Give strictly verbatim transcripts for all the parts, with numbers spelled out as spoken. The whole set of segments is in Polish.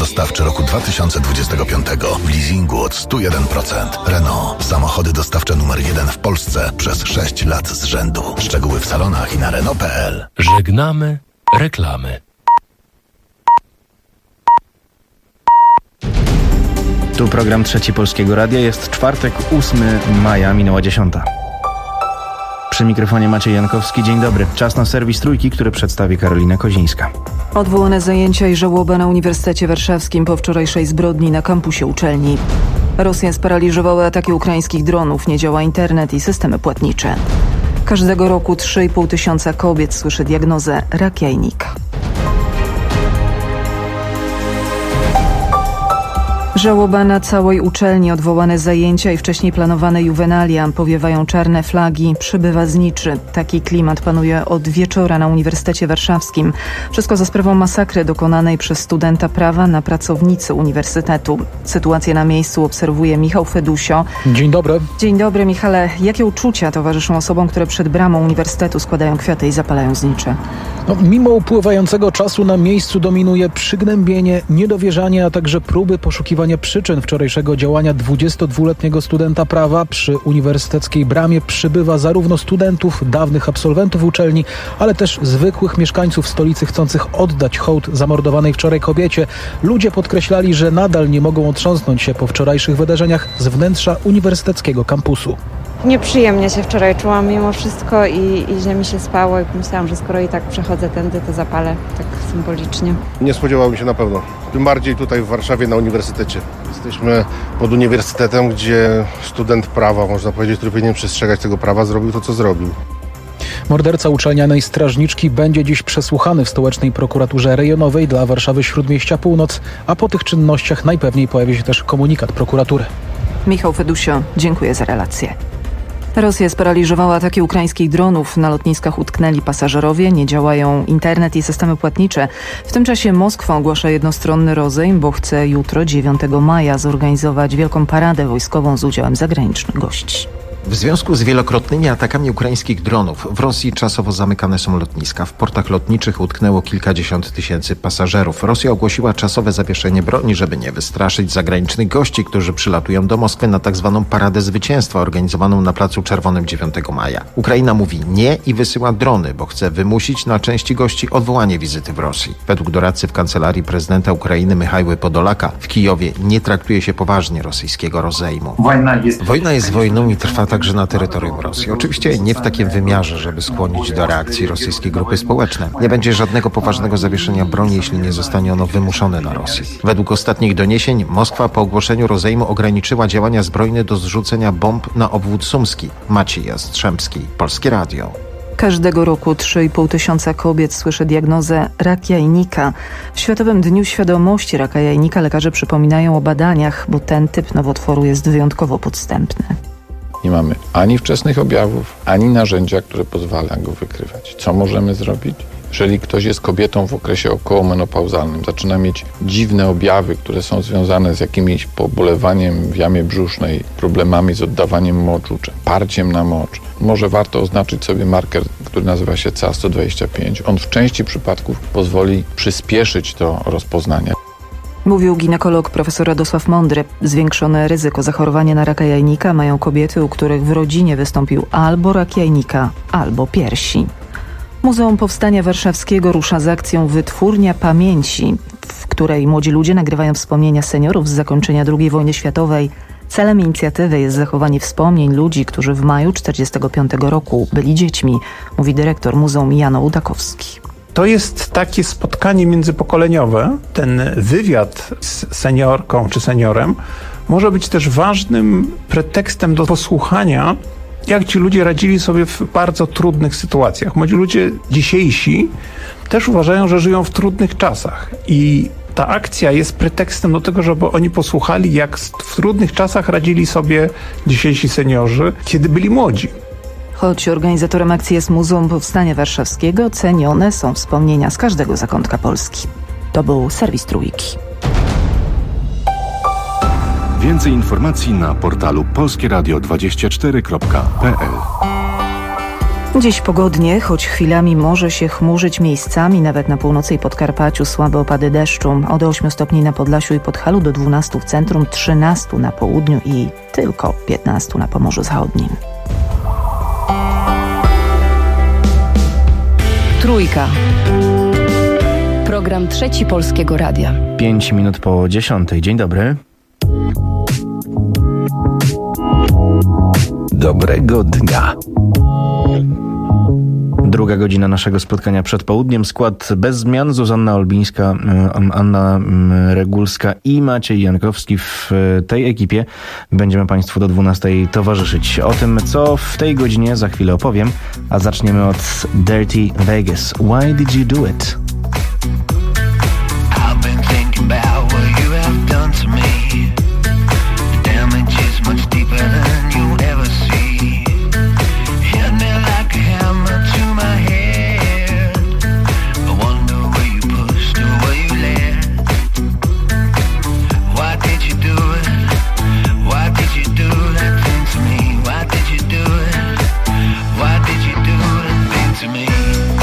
dostawczy roku dwa tysiące dwudziestego piątego w leasingu od sto jeden procent. Renault. Samochody dostawcze numer jeden w Polsce przez sześć lat z rzędu. Szczegóły w salonach i na Renault kropka p l. Żegnamy reklamy. Tu program Trzeci Polskiego Radia. Jest czwartek, ósmego maja, minęła dziesiąta. Przy mikrofonie Maciej Jankowski. Dzień dobry. Czas na serwis Trójki, który przedstawi Karolina Kozińska. Odwołane zajęcia i żałoba na Uniwersytecie Warszawskim po wczorajszej zbrodni na kampusie uczelni. Rosja sparaliżowała ataki ukraińskich dronów, nie działa internet i systemy płatnicze. Każdego roku trzy i pół tysiąca kobiet słyszy diagnozę rak jajnika. Żałoba na całej uczelni, odwołane zajęcia i wcześniej planowane juwenalia. Powiewają czarne flagi, przybywa zniczy. Taki klimat panuje od wieczora na Uniwersytecie Warszawskim. Wszystko za sprawą masakry dokonanej przez studenta prawa na pracownicy uniwersytetu. Sytuację na miejscu obserwuje Michał Fedusio. Dzień dobry. Dzień dobry, Michale. Jakie uczucia towarzyszą osobom, które przed bramą uniwersytetu składają kwiaty i zapalają znicze? No, mimo upływającego czasu na miejscu dominuje przygnębienie, niedowierzanie, a także próby poszukiwania przyczyn wczorajszego działania dwudziestodwuletniego studenta prawa. Przy uniwersyteckiej bramie przybywa zarówno studentów, dawnych absolwentów uczelni, ale też zwykłych mieszkańców stolicy chcących oddać hołd zamordowanej wczoraj kobiecie. Ludzie podkreślali, że nadal nie mogą otrząsnąć się po wczorajszych wydarzeniach z wnętrza uniwersyteckiego kampusu. Nieprzyjemnie się wczoraj czułam mimo wszystko i, i źle mi się spało i pomyślałam, że skoro i tak przechodzę tędy, to zapalę tak symbolicznie. Nie spodziewałbym się na pewno. Tym bardziej tutaj w Warszawie na uniwersytecie. Jesteśmy pod uniwersytetem, gdzie student prawa, można powiedzieć, który powinien przestrzegać tego prawa, zrobił to, co zrobił. Morderca uczelnianej strażniczki będzie dziś przesłuchany w stołecznej prokuraturze rejonowej dla Warszawy Śródmieścia Północ, a po tych czynnościach najpewniej pojawi się też komunikat prokuratury. Michał Fedusio, dziękuję za relację. Rosja sparaliżowała ataki ukraińskich dronów. Na lotniskach utknęli pasażerowie, nie działają internet i systemy płatnicze. W tym czasie Moskwa ogłasza jednostronny rozejm, bo chce jutro, dziewiątego maja, zorganizować wielką paradę wojskową z udziałem zagranicznych gości. W związku z wielokrotnymi atakami ukraińskich dronów w Rosji czasowo zamykane są lotniska. W portach lotniczych utknęło kilkadziesiąt tysięcy pasażerów. Rosja ogłosiła czasowe zawieszenie broni, żeby nie wystraszyć zagranicznych gości, którzy przylatują do Moskwy na tak zwaną Paradę Zwycięstwa organizowaną na Placu Czerwonym dziewiątego maja. Ukraina mówi nie i wysyła drony, bo chce wymusić na części gości odwołanie wizyty w Rosji. Według doradcy w kancelarii prezydenta Ukrainy Michajły Podolaka w Kijowie nie traktuje się poważnie rosyjskiego rozejmu. Wojna jest, Wojna jest wojną i trwa także na terytorium Rosji. Oczywiście nie w takim wymiarze, żeby skłonić do reakcji rosyjskie grupy społeczne. Nie będzie żadnego poważnego zawieszenia broni, jeśli nie zostanie ono wymuszone na Rosji. Według ostatnich doniesień Moskwa po ogłoszeniu rozejmu ograniczyła działania zbrojne do zrzucenia bomb na obwód sumski. Maciej Jastrzębski, Polskie Radio. Każdego roku trzy i pół tysiąca kobiet słyszy diagnozę rak jajnika. W Światowym Dniu Świadomości raka jajnika lekarze przypominają o badaniach, bo ten typ nowotworu jest wyjątkowo podstępny. Nie mamy ani wczesnych objawów, ani narzędzia, które pozwala go wykrywać. Co możemy zrobić? Jeżeli ktoś jest kobietą w okresie okołomenopauzalnym, zaczyna mieć dziwne objawy, które są związane z jakimś pobolewaniem w jamie brzusznej, problemami z oddawaniem moczu, czy parciem na mocz, może warto oznaczyć sobie marker, który nazywa się C A sto dwadzieścia pięć. On w części przypadków pozwoli przyspieszyć to rozpoznanie. Mówił ginekolog profesor Radosław Mądry. Zwiększone ryzyko zachorowania na raka jajnika mają kobiety, u których w rodzinie wystąpił albo rak jajnika, albo piersi. Muzeum Powstania Warszawskiego rusza z akcją Wytwórnia Pamięci, w której młodzi ludzie nagrywają wspomnienia seniorów z zakończenia drugiej wojny światowej. Celem inicjatywy jest zachowanie wspomnień ludzi, którzy w maju czterdziestego piątego roku byli dziećmi, mówi dyrektor muzeum Jan Ołdakowski. To jest takie spotkanie międzypokoleniowe. Ten wywiad z seniorką czy seniorem może być też ważnym pretekstem do posłuchania, jak ci ludzie radzili sobie w bardzo trudnych sytuacjach. Młodzi ludzie dzisiejsi też uważają, że żyją w trudnych czasach i ta akcja jest pretekstem do tego, żeby oni posłuchali, jak w trudnych czasach radzili sobie dzisiejsi seniorzy, kiedy byli młodzi. Choć organizatorem akcji jest Muzeum Powstania Warszawskiego, cenione są wspomnienia z każdego zakątka Polski. To był serwis Trójki. Więcej informacji na portalu polskieradio dwadzieścia cztery kropka p l. Dziś pogodnie, choć chwilami może się chmurzyć miejscami, nawet na północy i Podkarpaciu słabe opady deszczu. Od ośmiu stopni na Podlasiu i Podhalu do dwunastu w centrum, trzynastu na południu i tylko piętnastu na Pomorzu Zachodnim. Trójka. Program Trzeci Polskiego Radia. Pięć minut po dziesiątej. Dzień dobry. Dobrego dnia. Druga godzina naszego spotkania przed południem. Skład bez zmian. Zuzanna Olbińska, Anna Regulska i Maciej Jankowski. W tej ekipie będziemy Państwu do dwunastej towarzyszyć. O tym, co w tej godzinie za chwilę opowiem, a zaczniemy od Dirty Vegas. Why did you do it? I've been thinking about what you have done to me. The damage is much deeper than you'll ever see. Hit me like a hammer to my head. I wonder where you pushed or where you led. Why did you do it? Why did you do that thing to me? Why did you do it? Why did you do that thing to me?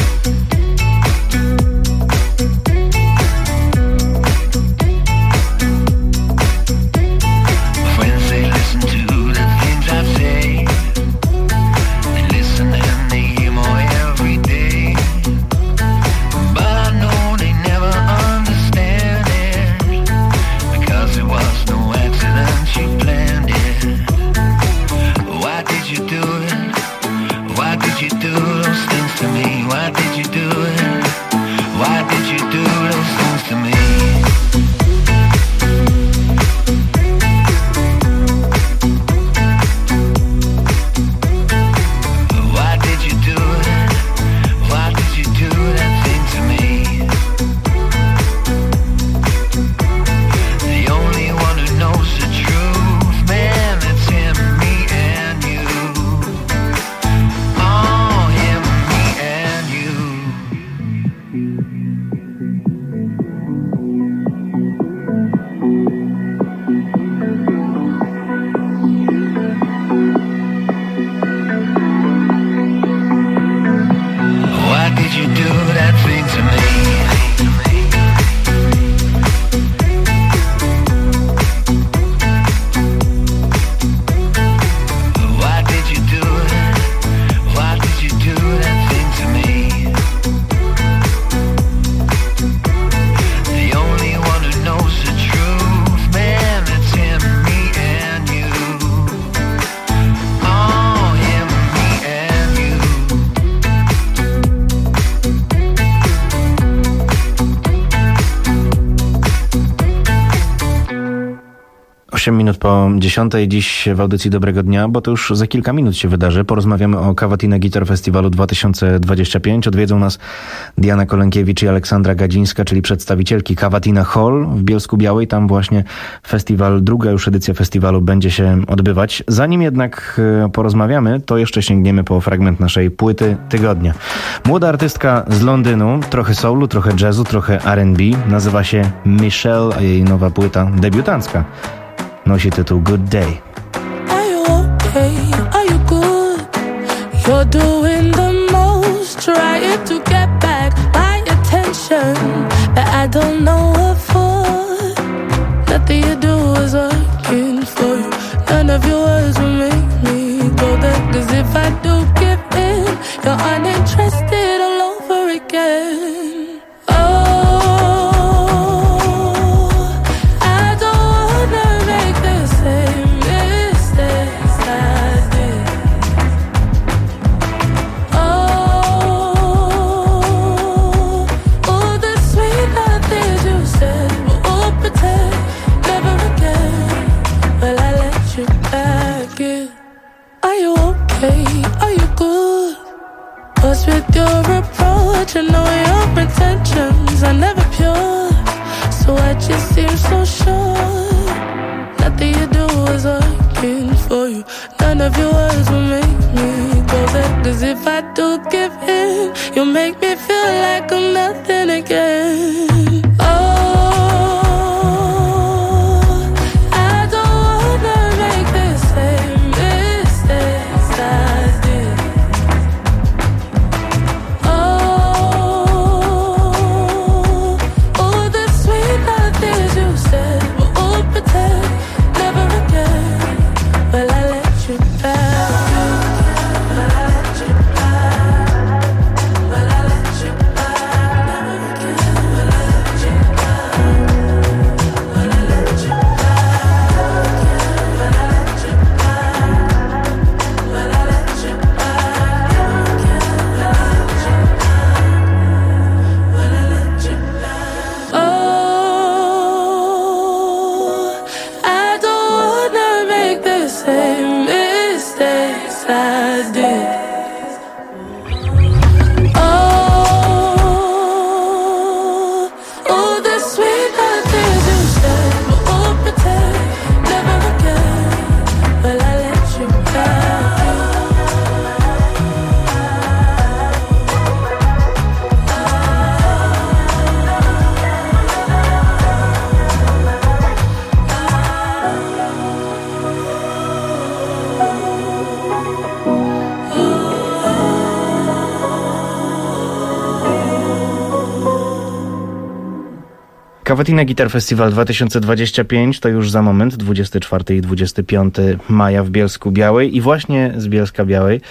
osiem minut po dziesiątej dziś w audycji Dobrego Dnia, bo to już za kilka minut się wydarzy. Porozmawiamy o Cavatina Guitar Festiwalu dwa tysiące dwudziestym piątym. Odwiedzą nas Diana Kolenkiewicz i Aleksandra Gadzińska, czyli przedstawicielki Cavatina Hall w Bielsku-Białej. Tam właśnie festiwal, druga już edycja festiwalu będzie się odbywać. Zanim jednak porozmawiamy, to jeszcze sięgniemy po fragment naszej płyty tygodnia. Młoda artystka z Londynu, trochę soulu, trochę jazzu, trochę R and B. Nazywa się Michelle, a jej nowa płyta debiutancka nosi tytuł Good Day. Are you okay? Are you good? You're doing the most, trying to get back my attention, but I don't know what for. Nothing you do is working for you. None of your words will make me go there, 'cause if I do give in, you're uninterested all over again. With your approach, I know your intentions are never pure, so I just seem so sure. Nothing you do is working for you. None of your words will make me go there, 'cause if I do give in, you'll make me feel like I'm nothing again. Cavatina Guitar Festival dwa tysiące dwudziesty piąty to już za moment, dwudziestego czwartego i dwudziestego piątego maja w Bielsku Białej i właśnie z Bielska Białej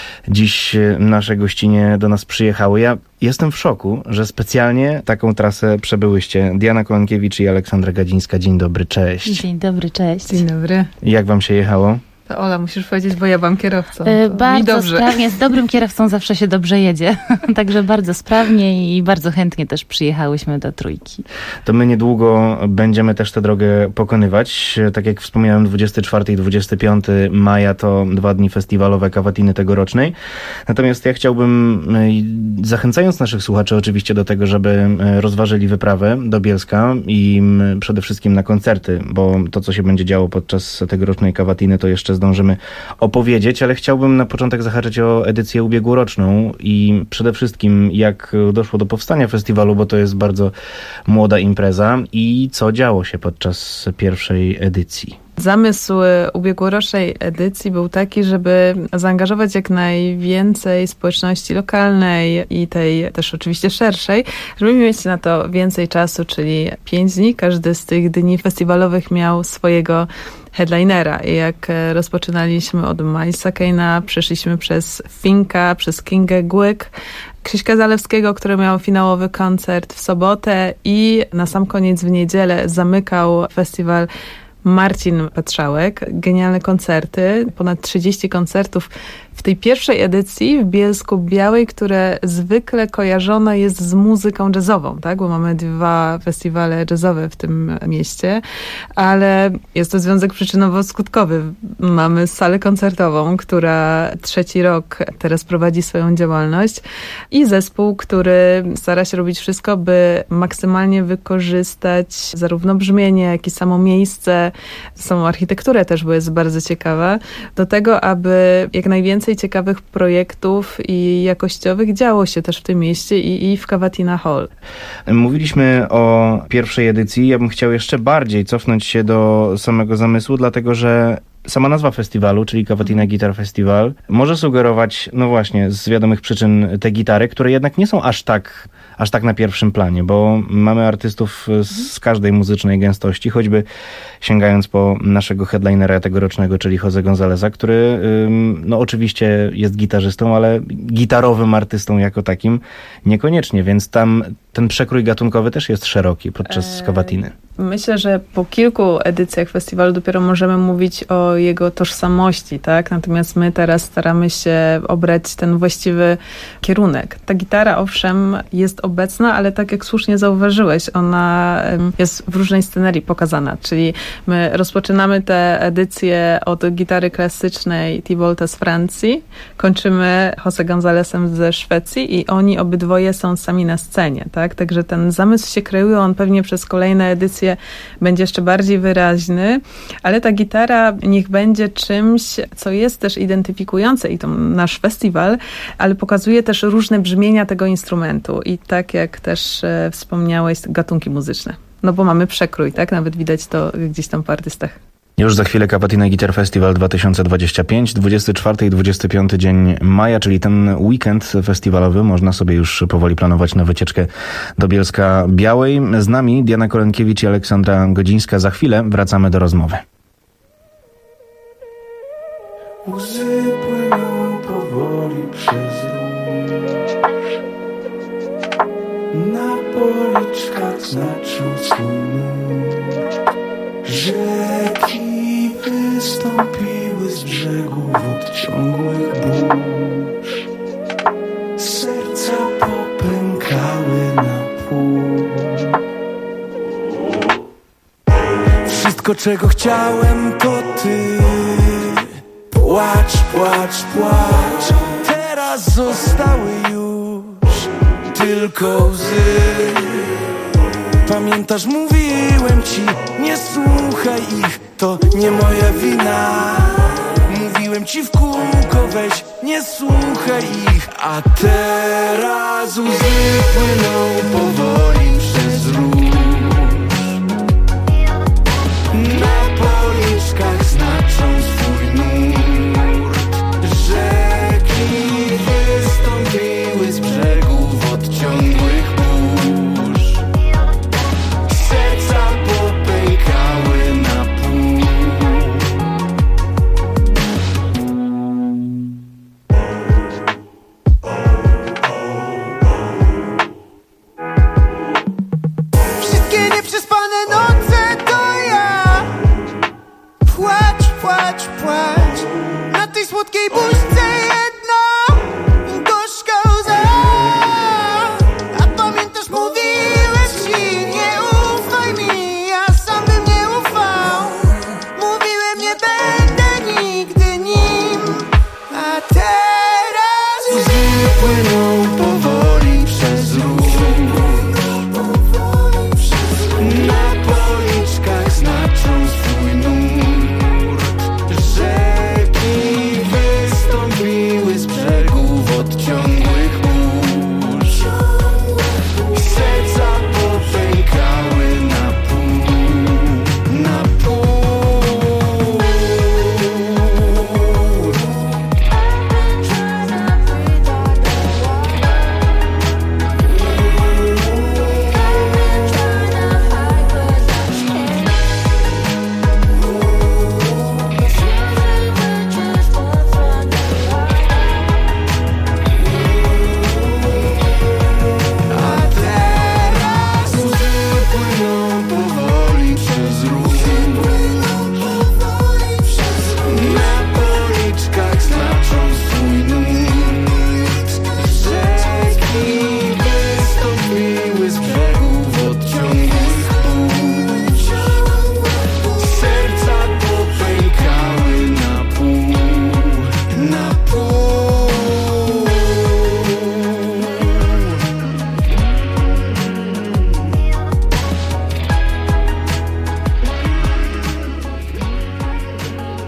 dziś nasze gościnie do nas przyjechały. Ja jestem w szoku, że specjalnie taką trasę przebyłyście. Diana Kolankiewicz i Aleksandra Gadzińska. Dzień dobry, cześć. Dzień dobry, cześć. Dzień dobry. Jak wam się jechało? To Ola, musisz powiedzieć, bo ja byłam kierowcą. Yy, bardzo sprawnie, z dobrym kierowcą zawsze się dobrze jedzie. Także bardzo sprawnie i bardzo chętnie też przyjechałyśmy do Trójki. To my niedługo będziemy też tę drogę pokonywać. Tak jak wspomniałem, dwudziestego czwartego i dwudziestego piątego maja to dwa dni festiwalowe Cavatiny tegorocznej. Natomiast ja chciałbym, zachęcając naszych słuchaczy oczywiście do tego, żeby rozważyli wyprawę do Bielska i przede wszystkim na koncerty, bo to, co się będzie działo podczas tegorocznej Cavatiny, to jeszcze zdążymy opowiedzieć, ale chciałbym na początek zahaczyć o edycję ubiegłoroczną i przede wszystkim jak doszło do powstania festiwalu, bo to jest bardzo młoda impreza i co działo się podczas pierwszej edycji. Zamysł ubiegłorocznej edycji był taki, żeby zaangażować jak najwięcej społeczności lokalnej i tej też oczywiście szerszej, żeby mieć na to więcej czasu, czyli pięć dni. Każdy z tych dni festiwalowych miał swojego headlinera. I jak rozpoczynaliśmy od Milesa Kane'a, przeszliśmy przez Finka, przez Kingę Głyk, Krzyśka Zalewskiego, który miał finałowy koncert w sobotę i na sam koniec w niedzielę zamykał festiwal Marcin Petrzałek. Genialne koncerty, ponad trzydzieści koncertów w tej pierwszej edycji w Bielsku Białej, które zwykle kojarzone jest z muzyką jazzową, tak? Bo mamy dwa festiwale jazzowe w tym mieście, ale jest to związek przyczynowo-skutkowy. Mamy salę koncertową, która trzeci rok teraz prowadzi swoją działalność i zespół, który stara się robić wszystko, by maksymalnie wykorzystać zarówno brzmienie, jak i samo miejsce, samą architekturę też, bo jest bardzo ciekawa, do tego, aby jak najwięcej ciekawych projektów i jakościowych działo się też w tym mieście i, i w Cavatina Hall. Mówiliśmy o pierwszej edycji. Ja bym chciał jeszcze bardziej cofnąć się do samego zamysłu, dlatego że sama nazwa festiwalu, czyli Cavatina Guitar Festival, może sugerować, no właśnie, z wiadomych przyczyn te gitary, które jednak nie są aż tak, aż tak na pierwszym planie, bo mamy artystów z każdej muzycznej gęstości, choćby sięgając po naszego headlinera tegorocznego, czyli Jose Gonzaleza, który no oczywiście jest gitarzystą, ale gitarowym artystą jako takim niekoniecznie, więc tam ten przekrój gatunkowy też jest szeroki podczas Cavatiny. Myślę, że po kilku edycjach festiwalu dopiero możemy mówić o jego tożsamości, tak? Natomiast my teraz staramy się obrać ten właściwy kierunek. Ta gitara, owszem, jest obecna, ale tak jak słusznie zauważyłeś, ona jest w różnej scenerii pokazana, czyli my rozpoczynamy tę edycję od gitary klasycznej T-Volta z Francji, kończymy Jose Gonzalesem ze Szwecji i oni obydwoje są sami na scenie, tak? Także ten zamysł się kreuje, on pewnie przez kolejne edycje będzie jeszcze bardziej wyraźny, ale ta gitara niech będzie czymś, co jest też identyfikujące i to nasz festiwal, ale pokazuje też różne brzmienia tego instrumentu i tak jak też e, wspomniałeś, gatunki muzyczne. No bo mamy przekrój, tak? Nawet widać to gdzieś tam po artystach. Już za chwilę Cavatina Guitar Festival dwa tysiące dwudziesty piąty, dwudziestego czwartego i dwudziestego piątego dzień maja, czyli ten weekend festiwalowy. Można sobie już powoli planować na wycieczkę do Bielska Białej. Z nami Diana Kolankiewicz i Aleksandra Gadzińska. Za chwilę wracamy do rozmowy. Łzy płyną powoli przez róż, na policzkach znaczą swój nur. Rzeki wystąpiły z brzegów od ciągłych burz, serca popękały na pół. Wszystko, czego chciałem, to ty. Płacz, płacz, płacz. Teraz zostały już tylko łzy. Pamiętasz, mówiłem ci, nie słuchaj ich, to nie moja wina. Mówiłem ci w kółko, weź, nie słuchaj ich. A teraz łzy płyną powoli przez róż, na policzkach znaczą swój nurt. Rzeki wystąpiły z brzegów od ciągłych burz,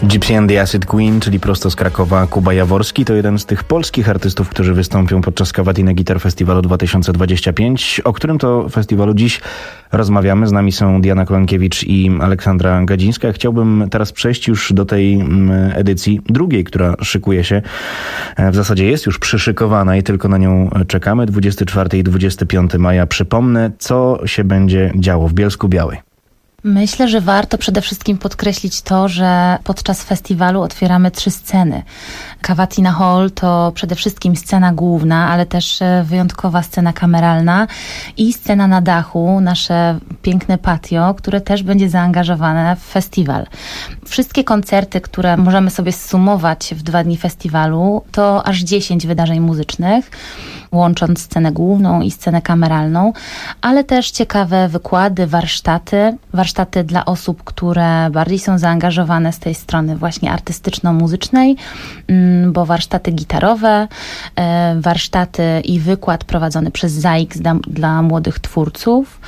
Gypsy and the Acid Queen, czyli prosto z Krakowa Kuba Jaworski, to jeden z tych polskich artystów, którzy wystąpią podczas Cavatina Guitar Festiwalu dwa tysiące dwudziestego piątego, o którym to festiwalu dziś rozmawiamy. Z nami są Diana Kolenkiewicz i Aleksandra Gadzińska. Chciałbym teraz przejść już do tej edycji drugiej, która szykuje się, w zasadzie jest już przyszykowana i tylko na nią czekamy. dwudziestego czwartego i dwudziestego piątego maja. Przypomnę, co się będzie działo w Bielsku-Białej. Myślę, że warto przede wszystkim podkreślić to, że podczas festiwalu otwieramy trzy sceny. Cavatina Hall to przede wszystkim scena główna, ale też wyjątkowa scena kameralna i scena na dachu, nasze piękne patio, które też będzie zaangażowane w festiwal. Wszystkie koncerty, które możemy sobie zsumować w dwa dni festiwalu, to aż dziesięć wydarzeń muzycznych, łącząc scenę główną i scenę kameralną, ale też ciekawe wykłady, warsztaty, warsztaty dla osób, które bardziej są zaangażowane z tej strony właśnie artystyczno-muzycznej, bo warsztaty gitarowe, warsztaty i wykład prowadzony przez ZAIKS dla, dla młodych twórców,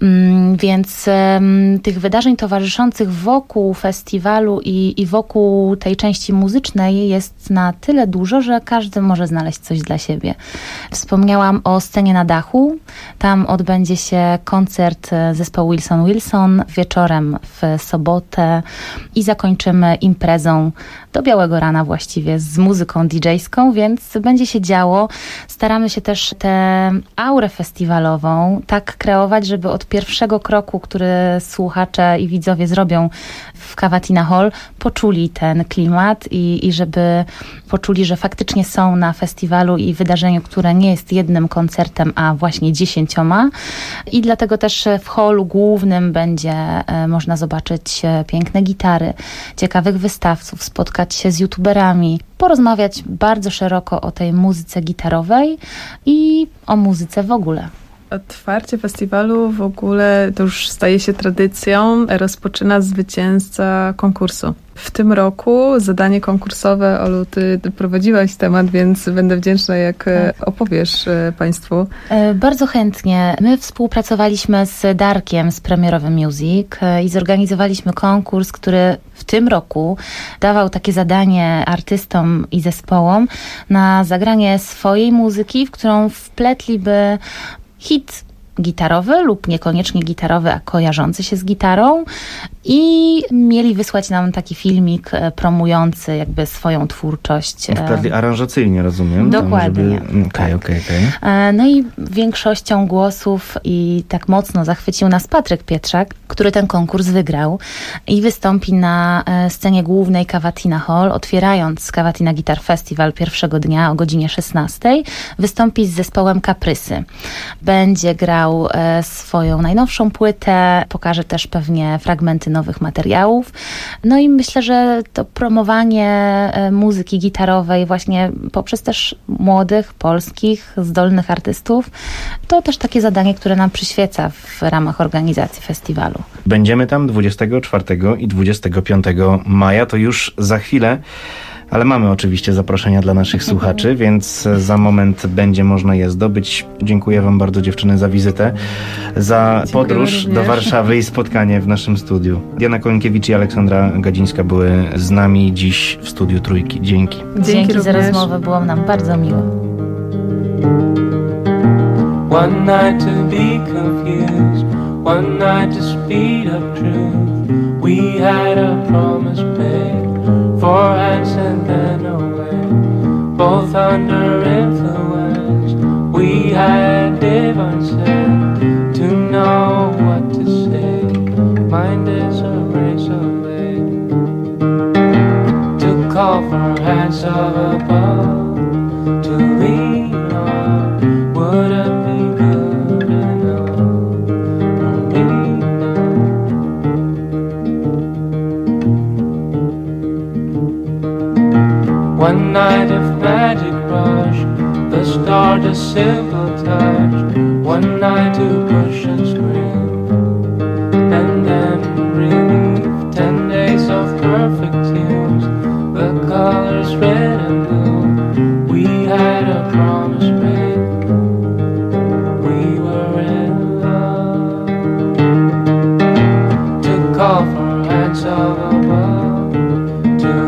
więc tych wydarzeń towarzyszących wokół festiwalu i, i wokół tej części muzycznej jest na tyle dużo, że każdy może znaleźć coś dla siebie. Wspomniałam o scenie na dachu. Tam odbędzie się koncert zespołu Wilson Wilson wieczorem w sobotę i zakończymy imprezą do białego rana właściwie z muzyką didżejską, więc będzie się działo. Staramy się też tę aurę festiwalową tak kreować, żeby od pierwszego kroku, który słuchacze i widzowie zrobią w Cavatina Hall, poczuli ten klimat i, i żeby poczuli, że faktycznie są na festiwalu i wydarzeniu, które nie jest jednym koncertem, a właśnie dziesięcioma. I dlatego też w hallu głównym będzie e, można zobaczyć e, piękne gitary, ciekawych wystawców, spotkać się z youtuberami, porozmawiać bardzo szeroko o tej muzyce gitarowej i o muzyce w ogóle. Otwarcie festiwalu w ogóle to już staje się tradycją. Rozpoczyna zwycięzca konkursu. W tym roku zadanie konkursowe, Olu, ty prowadziłaś temat, więc będę wdzięczna, jak opowiesz Państwu. Bardzo chętnie. My współpracowaliśmy z Darkiem z Premierowy Music i zorganizowaliśmy konkurs, który w tym roku dawał takie zadanie artystom i zespołom na zagranie swojej muzyki, w którą wpletliby hit gitarowy lub niekoniecznie gitarowy, a kojarzący się z gitarą i mieli wysłać nam taki filmik promujący jakby swoją twórczość. Wprawdzie aranżacyjnie, rozumiem. Dokładnie. Okej, okej, tak. okej. No i większością głosów i tak mocno zachwycił nas Patryk Pietrzak, który ten konkurs wygrał i wystąpi na scenie głównej Cavatina Hall, otwierając Cavatina Guitar Festival pierwszego dnia o godzinie szesnastej. Wystąpi z zespołem Kaprysy. Będzie grał swoją najnowszą płytę, pokaże też pewnie fragmenty nowych materiałów. No i myślę, że to promowanie muzyki gitarowej właśnie poprzez też młodych, polskich, zdolnych artystów, to też takie zadanie, które nam przyświeca w ramach organizacji festiwalu. Będziemy tam dwudziestego czwartego i dwudziestego piątego maja, to już za chwilę. Ale mamy oczywiście zaproszenia dla naszych słuchaczy, więc za moment będzie można je zdobyć. Dziękuję Wam bardzo, dziewczyny, za wizytę, za Dziękuję podróż również do Warszawy i spotkanie w naszym studiu. Diana Kolenkiewicz i Aleksandra Gadzińska były z nami dziś w studiu Trójki. Dzięki. Dzięki, Dzięki za rozmowę, było nam bardzo miło. One night to be confused, one night to speed up truth. We had a promise made. Four hands and then away, both under influence. We had divine sense to know what to say. Mind is a razor blade to call for hands of above to lean on. Would it be good enough for me? One night of magic rush, the start a simple touch. One night to push and scream, and then relief. Ten days of perfect tunes, the colors red and blue. We had a promise made, we were in love. To call for hands of above, to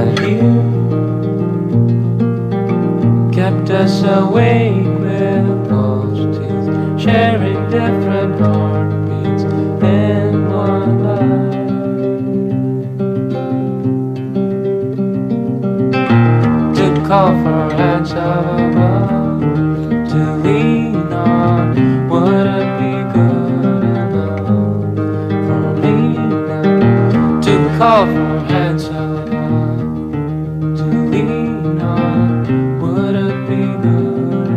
but you kept us awake with false teeth, sharing different heartbeats in one life. To call for hands up above, to lean on, would it be good enough for me now? To call for hands up above, to lean on, would it be good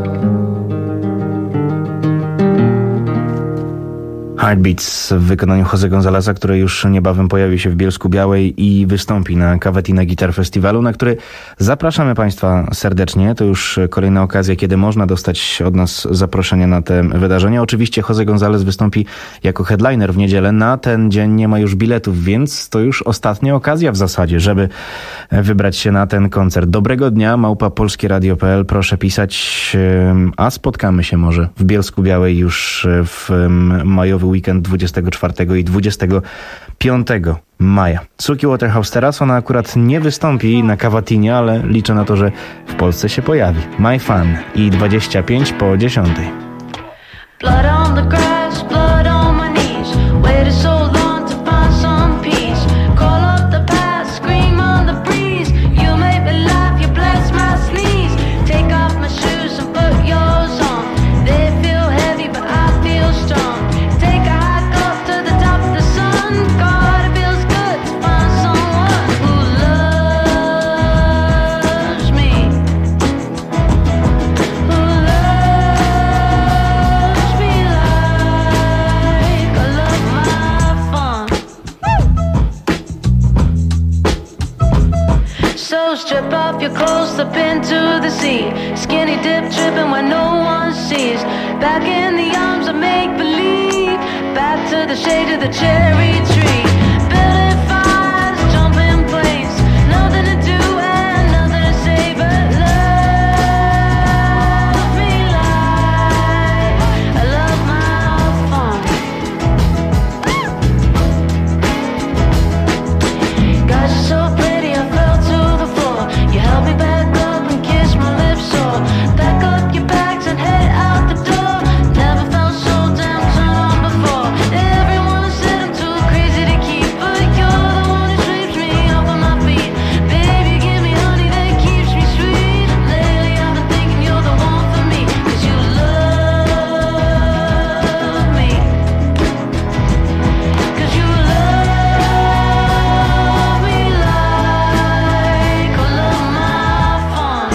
enough? Heartbeats w wykonaniu Jose Gonzaleza, który już niebawem pojawi się w Bielsku Białej i wystąpi na Cavatina Guitar Festiwalu, na który zapraszamy Państwa serdecznie. To już kolejna okazja, kiedy można dostać od nas zaproszenie na te wydarzenia. Oczywiście Jose Gonzalez wystąpi jako headliner w niedzielę. Na ten dzień nie ma już biletów, więc to już ostatnia okazja w zasadzie, żeby wybrać się na ten koncert. Dobrego dnia, małpa polskieradio kropka p l. Proszę pisać, a spotkamy się może w Bielsku Białej już w majowy weekend dwudziestego czwartego i dwudziestego piątego maja. Suki Waterhouse teraz, ona akurat nie wystąpi na Cavatinie, ale liczę na to, że w Polsce się pojawi. My Fan i dwadzieścia pięć po dziesiątej. Blood on the grass, blood on my knees. Waited so long to find some peace. Call up the past, scream on the breeze. You make me laugh, you bless my sneeze. Take off my shoes and put yours on. They feel heavy, but I feel strong. Take a hike up to the top of the sun. God, it feels good to find someone who loves me. Who loves me like I love my fun. So strip off your clothes, slip into the sea. Skinny dip tripping when no one sees. Back in the arms of make-believe. Back to the shade of the cherry tree. Building fires, jumping planes. Nothing to do and nothing to say but love me like I love my fun. God, you're so pretty, I fell to the floor. You held me back up and kissed my lips sore. Pack up your bags and head out the door. Never felt so damn turned on before. Everyone said I'm too crazy to keep, but you're the one who sweeps me off of my feet. Baby, give me honey that keeps me sweet. Lately I've been thinking you're the one for me, 'cause you love me. 'Cause you love me like I love my fun.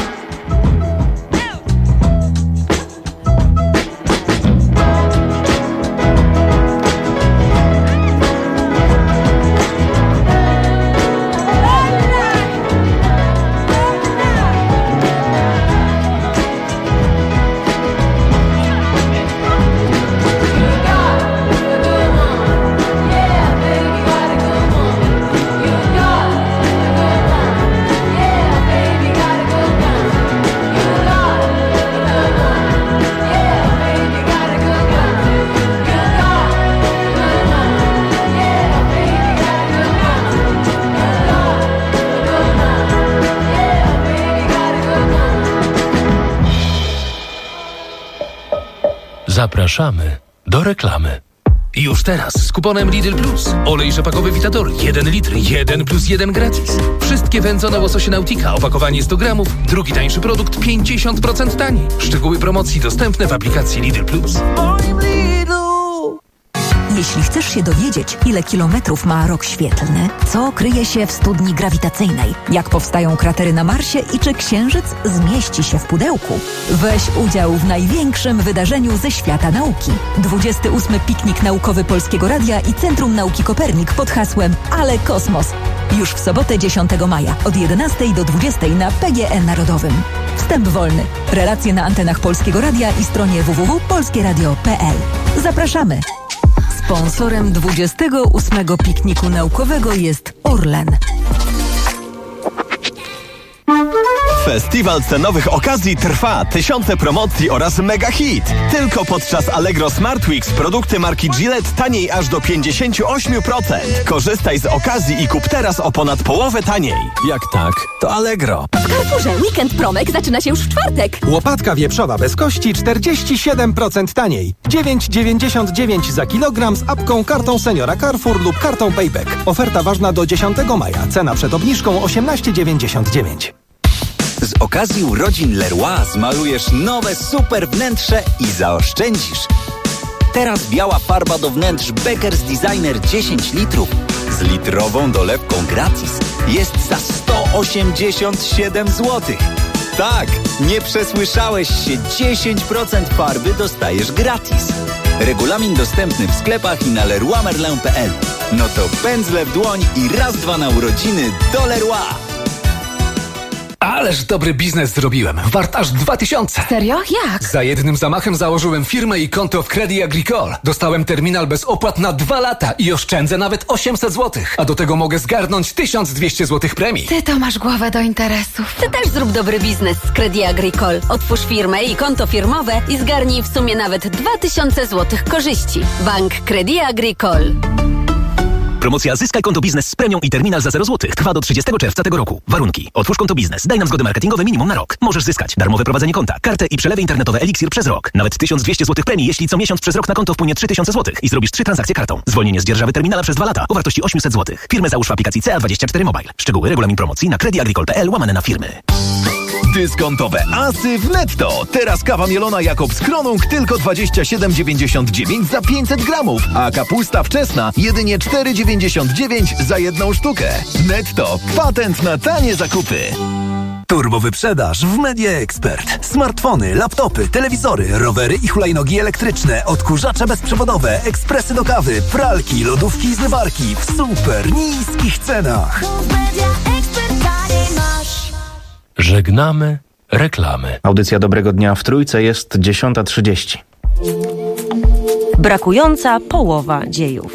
Zapraszamy do reklamy. Już teraz z kuponem Lidl Plus. Olej rzepakowy Vitator jeden litr, jeden plus jeden gratis. Wszystkie wędzone łososie Nautica, opakowanie sto gramów. Drugi tańszy produkt pięćdziesiąt procent taniej. Szczegóły promocji dostępne w aplikacji Lidl Plus. Jeśli chcesz się dowiedzieć, ile kilometrów ma rok świetlny, co kryje się w studni grawitacyjnej, jak powstają kratery na Marsie i czy Księżyc zmieści się w pudełku, weź udział w największym wydarzeniu ze świata nauki. dwudziesty ósmy Piknik Naukowy Polskiego Radia i Centrum Nauki Kopernik pod hasłem Ale Kosmos. Już w sobotę dziesiątego maja od jedenastej do dwudziestej na P G E Narodowym. Wstęp wolny. Relacje na antenach Polskiego Radia i stronie w w w kropka polskie radio kropka p l. Zapraszamy! Sponsorem dwudziestego ósmego Pikniku Naukowego jest Orlen. Festiwal cenowych okazji trwa, tysiące promocji oraz mega hit. Tylko podczas Allegro Smart Weeks produkty marki Gillette taniej aż do pięćdziesiąt osiem procent. Korzystaj z okazji i kup teraz o ponad połowę taniej. Jak tak, to Allegro. W Carrefourze weekend promek zaczyna się już w czwartek. Łopatka wieprzowa bez kości czterdzieści siedem procent taniej. dziewięć dziewięćdziesiąt dziewięć za kilogram z apką, kartą seniora Carrefour lub kartą Payback. Oferta ważna do dziesiątego maja. Cena przed obniżką osiemnaście dziewięćdziesiąt dziewięć. Z okazji urodzin Leroy zmalujesz nowe super wnętrze i zaoszczędzisz. Teraz biała farba do wnętrz Beckers Designer dziesięć litrów z litrową dolewką gratis jest za sto osiemdziesiąt siedem złotych. Tak, nie przesłyszałeś się, dziesięć procent farby dostajesz gratis. Regulamin dostępny w sklepach i na leroy merlin kropka p l. No to pędzle w dłoń i raz dwa na urodziny do Leroy. Ależ dobry biznes zrobiłem. Wart aż dwa tysiące. Serio? Jak? Za jednym zamachem założyłem firmę i konto w Credit Agricole. Dostałem terminal bez opłat na dwa lata i oszczędzę nawet osiemset złotych. A do tego mogę zgarnąć tysiąc dwieście złotych premii. Ty to masz głowę do interesów. Ty też zrób dobry biznes z Credit Agricole. Otwórz firmę i konto firmowe i zgarnij w sumie nawet dwa tysiące złotych korzyści. Bank Credit Agricole. Promocja Zyskaj konto biznes z premią i terminal za zero złotych trwa do trzydziestego czerwca tego roku. Warunki. Otwórz konto biznes. Daj nam zgody marketingowe minimum na rok. Możesz zyskać darmowe prowadzenie konta, kartę i przelewy internetowe Elixir przez rok. Nawet tysiąc dwieście złotych premii, jeśli co miesiąc przez rok na konto wpłynie trzy tysiące złotych i zrobisz trzy transakcje kartą. Zwolnienie z dzierżawy terminala przez dwa lata o wartości osiemset złotych. Firmę załóż w aplikacji C A dwadzieścia cztery Mobile. Szczegóły, regulamin promocji na creditagricole kropka p l łamane na firmy. Dyskontowe asy w netto. Teraz kawa mielona Jakobs Kronung tylko dwadzieścia siedem dziewięćdziesiąt dziewięć za pięćset gramów, a kapusta wczesna jedynie cztery dziewięćdziesiąt dziewięć za jedną sztukę. Netto. Patent na tanie zakupy. Turbo wyprzedaż w Media Expert. Smartfony, laptopy, telewizory, rowery i hulajnogi elektryczne, odkurzacze bezprzewodowe, ekspresy do kawy, pralki, lodówki i zmywarki w super niskich cenach. Żegnamy reklamy. Audycja Dobrego Dnia w Trójce jest dziesiąta trzydzieści. Brakująca połowa dziejów.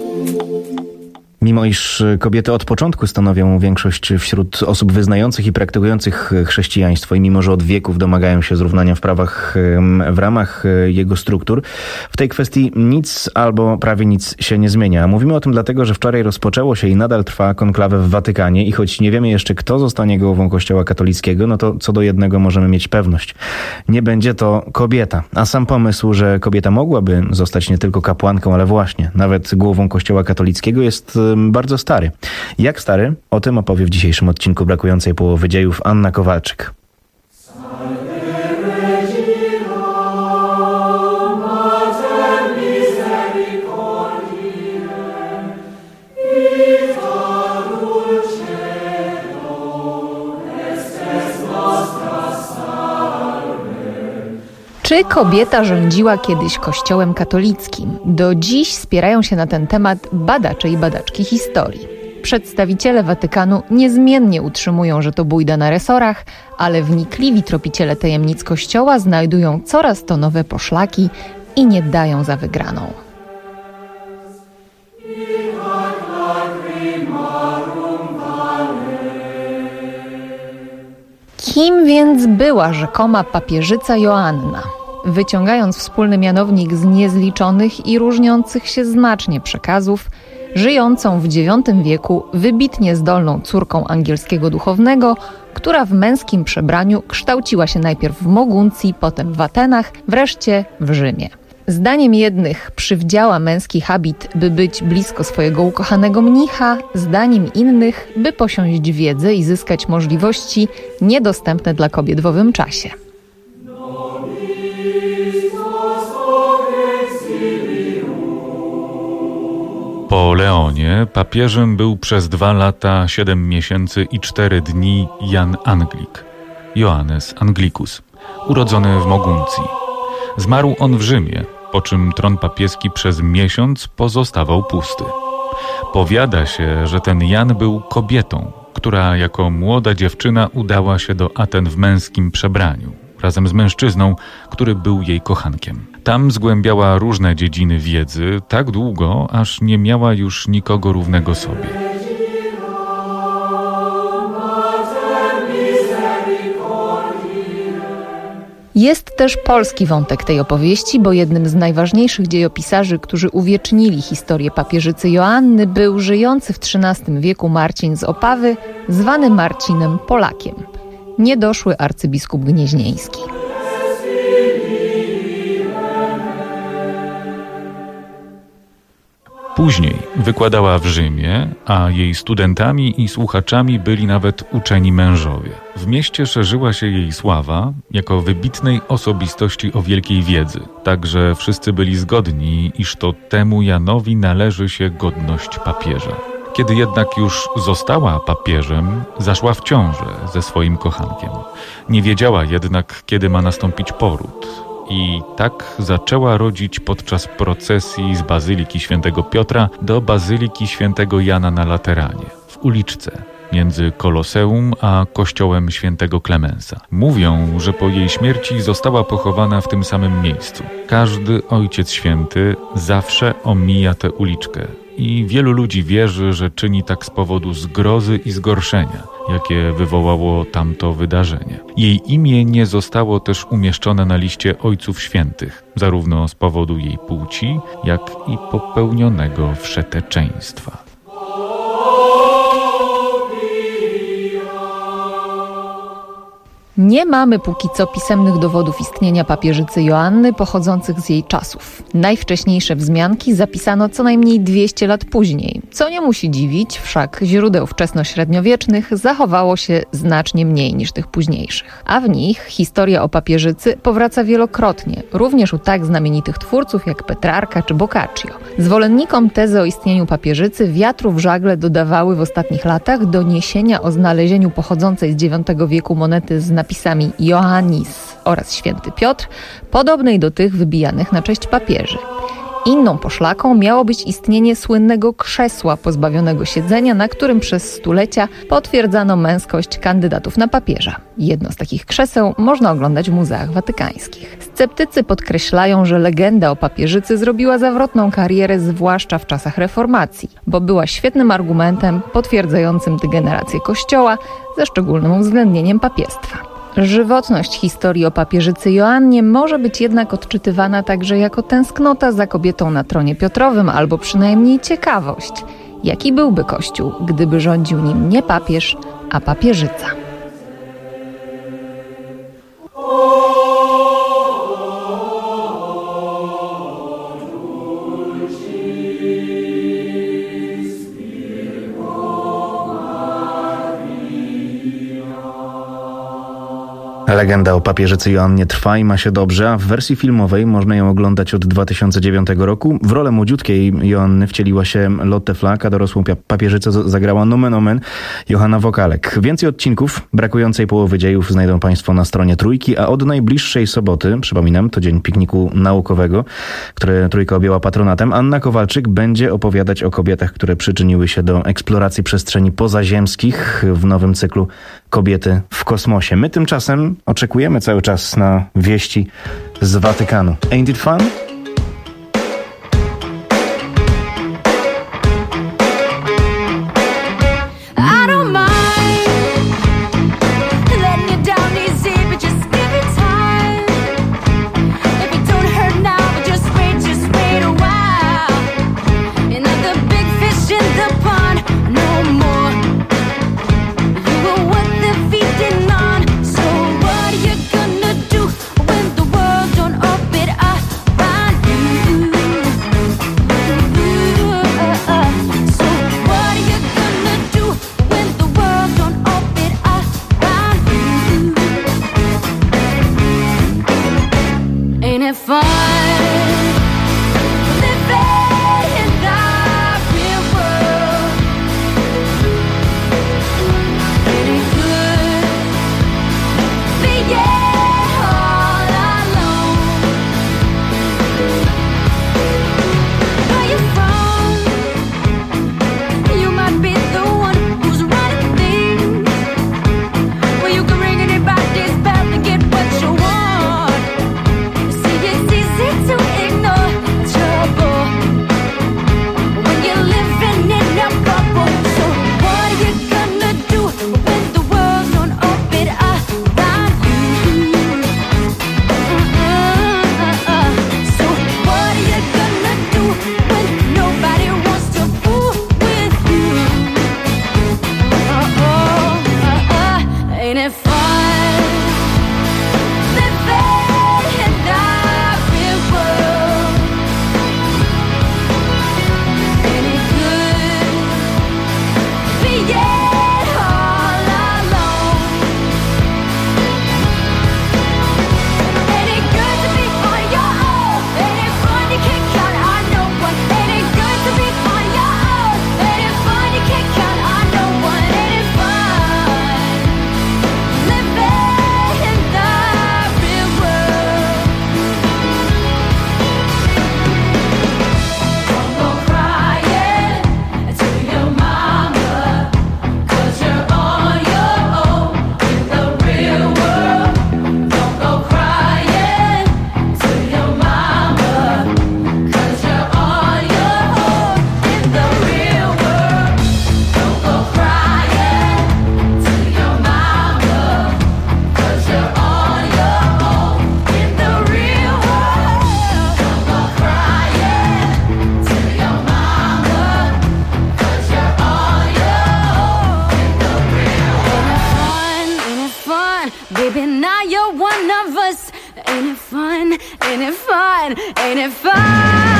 Mimo iż kobiety od początku stanowią większość wśród osób wyznających i praktykujących chrześcijaństwo i mimo że od wieków domagają się zrównania w prawach w ramach jego struktur, w tej kwestii nic albo prawie nic się nie zmienia. Mówimy o tym dlatego, że wczoraj rozpoczęło się i nadal trwa konklawę w Watykanie i choć nie wiemy jeszcze, kto zostanie głową Kościoła katolickiego, no to co do jednego możemy mieć pewność. Nie będzie to kobieta. A sam pomysł, że kobieta mogłaby zostać nie tylko kapłanką, ale właśnie nawet głową Kościoła katolickiego jest bardzo stary. Jak stary? O tym opowie w dzisiejszym odcinku Brakującej połowy dziejów Anna Kowalczyk. Czy kobieta rządziła kiedyś Kościołem katolickim? Do dziś spierają się na ten temat badacze i badaczki historii. Przedstawiciele Watykanu niezmiennie utrzymują, że to bójda na resorach, ale wnikliwi tropiciele tajemnic Kościoła znajdują coraz to nowe poszlaki i nie dają za wygraną. Kim więc była rzekoma papieżyca Joanna? Wyciągając wspólny mianownik z niezliczonych i różniących się znacznie przekazów, żyjącą w dziewiątym wieku wybitnie zdolną córką angielskiego duchownego, która w męskim przebraniu kształciła się najpierw w Moguncji, potem w Atenach, wreszcie w Rzymie. Zdaniem jednych przywdziała męski habit, by być blisko swojego ukochanego mnicha, zdaniem innych, by posiąść wiedzę i zyskać możliwości niedostępne dla kobiet w owym czasie. Po Leonie papieżem był przez dwa lata, siedem miesięcy i cztery dni Jan Anglik, Joannes Anglicus, urodzony w Moguncji. Zmarł on w Rzymie, po czym tron papieski przez miesiąc pozostawał pusty. Powiada się, że ten Jan był kobietą, która jako młoda dziewczyna udała się do Aten w męskim przebraniu, razem z mężczyzną, który był jej kochankiem. Tam zgłębiała różne dziedziny wiedzy tak długo, aż nie miała już nikogo równego sobie. Jest też polski wątek tej opowieści, bo jednym z najważniejszych dziejopisarzy, którzy uwiecznili historię papieżycy Joanny, był żyjący w trzynastym wieku Marcin z Opawy, zwany Marcinem Polakiem. Niedoszły arcybiskup gnieźnieński. Później wykładała w Rzymie, a jej studentami i słuchaczami byli nawet uczeni mężowie. W mieście szerzyła się jej sława jako wybitnej osobistości o wielkiej wiedzy, tak że wszyscy byli zgodni, iż to temu Janowi należy się godność papieża. Kiedy jednak już została papieżem, zaszła w ciążę ze swoim kochankiem. Nie wiedziała jednak, kiedy ma nastąpić poród. I tak zaczęła rodzić podczas procesji z Bazyliki Świętego Piotra do Bazyliki Świętego Jana na Lateranie, w uliczce między Koloseum a kościołem Świętego Klemensa. Mówią, że po jej śmierci została pochowana w tym samym miejscu. Każdy Ojciec Święty zawsze omija tę uliczkę i wielu ludzi wierzy, że czyni tak z powodu zgrozy i zgorszenia, jakie wywołało tamto wydarzenie. Jej imię nie zostało też umieszczone na liście Ojców Świętych, zarówno z powodu jej płci, jak i popełnionego wszeteczeństwa. Nie mamy póki co pisemnych dowodów istnienia papieżycy Joanny pochodzących z jej czasów. Najwcześniejsze wzmianki zapisano co najmniej dwieście lat później, co nie musi dziwić, wszak źródeł wczesnośredniowiecznych zachowało się znacznie mniej niż tych późniejszych. A w nich historia o papieżycy powraca wielokrotnie, również u tak znamienitych twórców jak Petrarka czy Boccaccio. Zwolennikom tezy o istnieniu papieżycy wiatru w żagle dodawały w ostatnich latach doniesienia o znalezieniu pochodzącej z dziewiątego wieku monety z napisami Ioannis oraz Święty Piotr, podobnej do tych wybijanych na cześć papieży. Inną poszlaką miało być istnienie słynnego krzesła pozbawionego siedzenia, na którym przez stulecia potwierdzano męskość kandydatów na papieża. Jedno z takich krzeseł można oglądać w muzeach watykańskich. Sceptycy podkreślają, że legenda o papieżycy zrobiła zawrotną karierę, zwłaszcza w czasach reformacji, bo była świetnym argumentem potwierdzającym degenerację Kościoła, ze szczególnym uwzględnieniem papiestwa. Żywotność historii o papieżycy Joannie może być jednak odczytywana także jako tęsknota za kobietą na tronie Piotrowym, albo przynajmniej ciekawość, jaki byłby Kościół, gdyby rządził nim nie papież, a papieżyca. Legenda o papieżycy Joannie trwa i ma się dobrze, a w wersji filmowej można ją oglądać od dwa tysiące dziewiątego roku. W rolę młodziutkiej Joanny wcieliła się Lotte Flak, a dorosłą papieżycę zagrała nomen omen Johanna Wokalek. Więcej odcinków brakującej połowy dziejów znajdą Państwo na stronie Trójki, a od najbliższej soboty, przypominam, to dzień pikniku naukowego, który Trójka objęła patronatem, Anna Kowalczyk będzie opowiadać o kobietach, które przyczyniły się do eksploracji przestrzeni pozaziemskich w nowym cyklu Kobiety w kosmosie. My tymczasem oczekujemy cały czas na wieści z Watykanu. Ain't it fun? Baby, now you're one of us. Ain't it fun? Ain't it fun? Ain't it fun?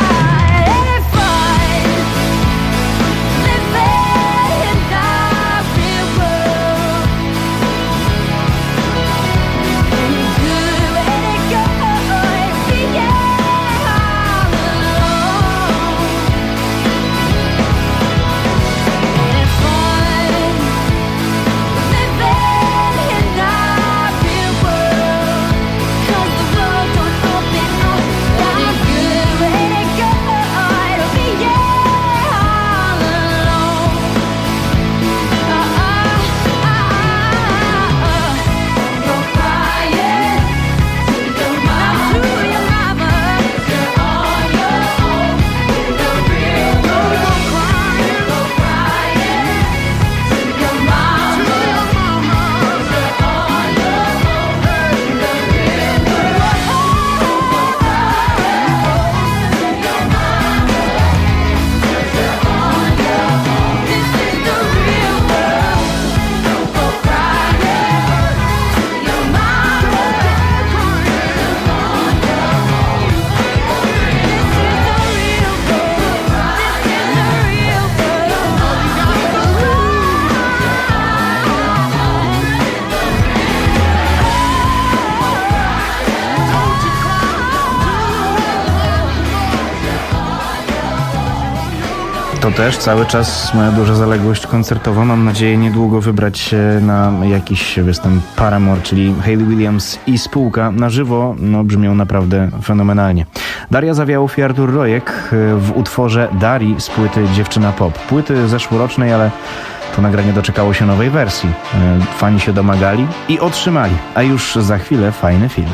To też cały czas moja duża zaległość koncertowa. Mam nadzieję niedługo wybrać się na jakiś występ Paramore, czyli Hayley Williams i spółka. Na żywo no, brzmią naprawdę fenomenalnie. Daria Zawiałów i Artur Rojek w utworze Darii z płyty Dziewczyna Pop. Płyty zeszłorocznej, ale to nagranie doczekało się nowej wersji. Fani się domagali i otrzymali. A już za chwilę fajny film.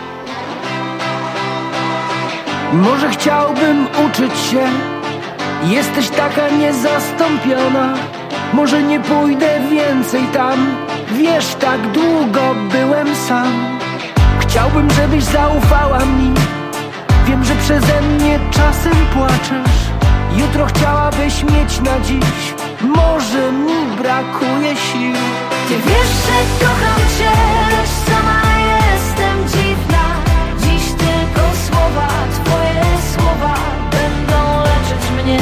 Może chciałbym uczyć się. Jesteś taka niezastąpiona. Może nie pójdę więcej tam. Wiesz, tak długo byłem sam. Chciałbym, żebyś zaufała mi. Wiem, że przeze mnie czasem płaczesz. Jutro chciałabyś mieć na dziś. Może mi brakuje sił. Ty wiesz, że kocham cię, lecz sama jestem dziwna. Dziś tylko słowa, twoje słowa będą leczyć mnie.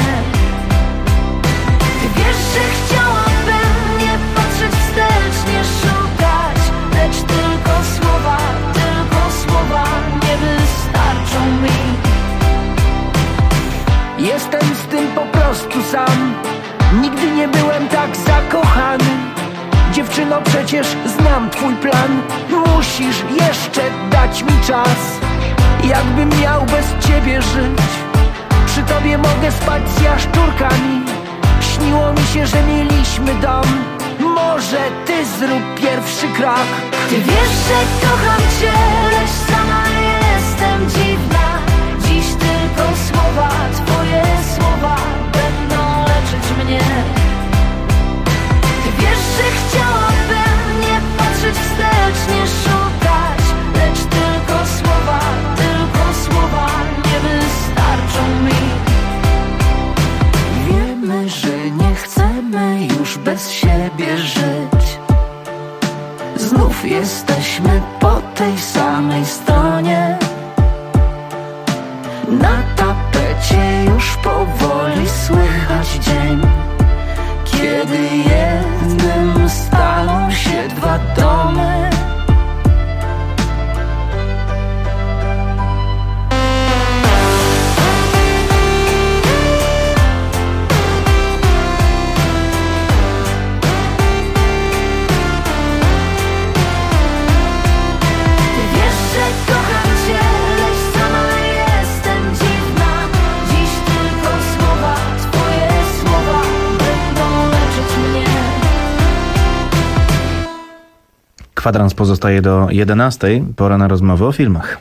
Ty wiesz, że chciałabym nie patrzeć wstecz, nie szukać, lecz tylko słowa, tylko słowa nie wystarczą mi. Jestem z tym po prostu sam. Nigdy nie byłem tak zakochany. Dziewczyno, przecież znam twój plan. Musisz jeszcze dać mi czas. Jakbym miał bez ciebie żyć. Przy tobie mogę spać z jaszczurkami. Śniło mi się, że mieliśmy dom. Może ty zrób pierwszy krok. Ty wiesz, że kocham cię, lecz sama jestem dziwna. Dziś tylko słowa, twoje słowa będą leczyć mnie. Ty wiesz, że chciałabym nie patrzeć wstecz, nie szukać, lecz tylko słowa, tylko słowa nie wystarczą mi. Wiemy, że nie chcemy już bez siebie żyć. Znów jesteśmy po tej samej stronie. Na tapecie już powoli słychać dzień, kiedy jednym staną się dwa domy. Kwadrans pozostaje do jedenastej. Pora na rozmowę o filmach.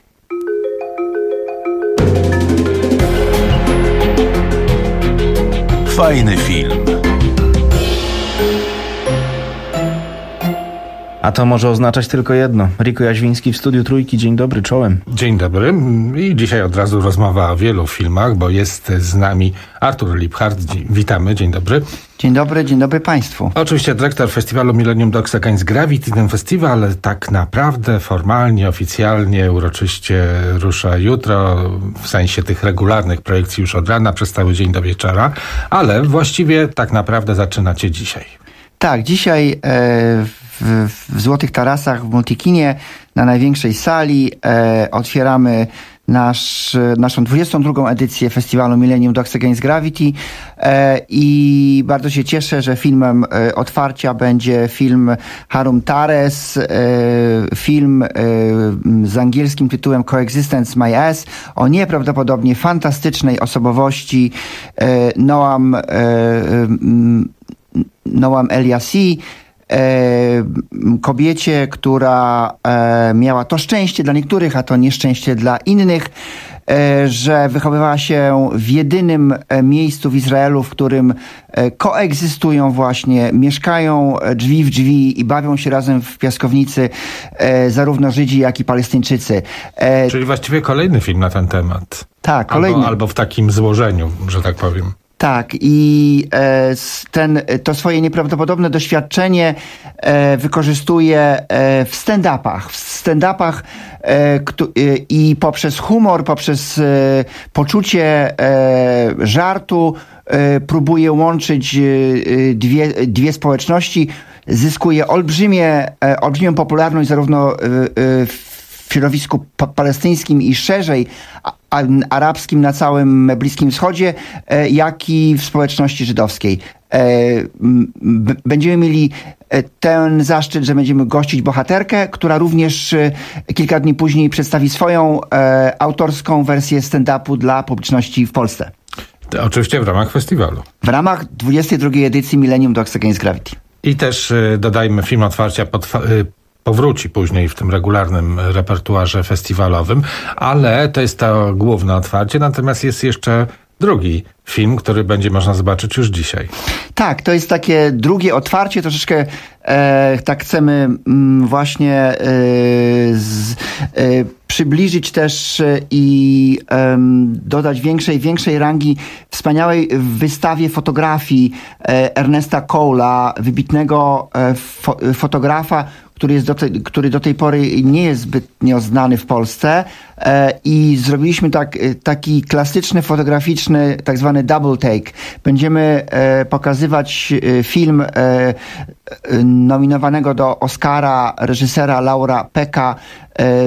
Fajny film. A to może oznaczać tylko jedno. Riko Jaźwiński w studiu Trójki. Dzień dobry, czołem. Dzień dobry. I dzisiaj od razu rozmowa o wielu filmach, bo jest z nami Artur Liphart. Witamy, dzień dobry. Dzień dobry, dzień dobry Państwu. Oczywiście dyrektor festiwalu Millennium Dogs Against Gravity. Ten festiwal tak naprawdę, formalnie, oficjalnie, uroczyście rusza jutro, w sensie tych regularnych projekcji już od rana, przez cały dzień do wieczora, ale właściwie tak naprawdę zaczynacie dzisiaj. Tak, dzisiaj e, w, w Złotych Tarasach w Multikinie na największej sali e, otwieramy nasz, naszą dwudziestą drugą edycję festiwalu Millennium Dogs Against Gravity e, i bardzo się cieszę, że filmem e, otwarcia będzie film Harum Tares, e, film e, z angielskim tytułem Coexistence My Ass o nieprawdopodobnie fantastycznej osobowości e, Noam e, Noam Eliassi, e, kobiecie, która e, miała to szczęście dla niektórych, a to nieszczęście dla innych, e, że wychowywała się w jedynym e, miejscu w Izraelu, w którym e, koegzystują właśnie, mieszkają drzwi w drzwi i bawią się razem w piaskownicy e, zarówno Żydzi, jak i Palestyńczycy. E, Czyli właściwie kolejny film na ten temat. Tak, kolejny. Albo, albo w takim złożeniu, że tak powiem. Tak, i e, ten, to swoje nieprawdopodobne doświadczenie e, wykorzystuje e, w stand-upach. W stand-upach e, kto, e, i poprzez humor, poprzez e, poczucie e, żartu e, próbuje łączyć e, dwie, dwie społeczności. Zyskuje olbrzymie, e, olbrzymią popularność zarówno e, w w środowisku pa- palestyńskim i szerzej a, a, arabskim na całym Bliskim Wschodzie, e, jak i w społeczności żydowskiej. E, b- będziemy mieli e, ten zaszczyt, że będziemy gościć bohaterkę, która również e, kilka dni później przedstawi swoją e, autorską wersję stand-upu dla publiczności w Polsce. To oczywiście w ramach festiwalu. W ramach dwudziestej drugiej edycji Millennium Dogs Against Gravity. I też y, dodajmy, film otwarcia pod, y, powróci później w tym regularnym repertuarze festiwalowym, ale to jest to główne otwarcie, natomiast jest jeszcze drugi film, który będzie można zobaczyć już dzisiaj. Tak, to jest takie drugie otwarcie, troszeczkę e, tak chcemy m, właśnie e, z, e, przybliżyć też e, i e, dodać większej, większej rangi wspaniałej wystawie fotografii e, Ernesta Cole'a, wybitnego e, fo, fotografa, który, jest do te, który do tej pory nie jest zbytnio znany w Polsce e, i zrobiliśmy tak, taki klasyczny, fotograficzny, tak zwany double take. Będziemy e, pokazywać e, film e, e, nominowanego do Oscara reżysera Laura Pecka, e, e,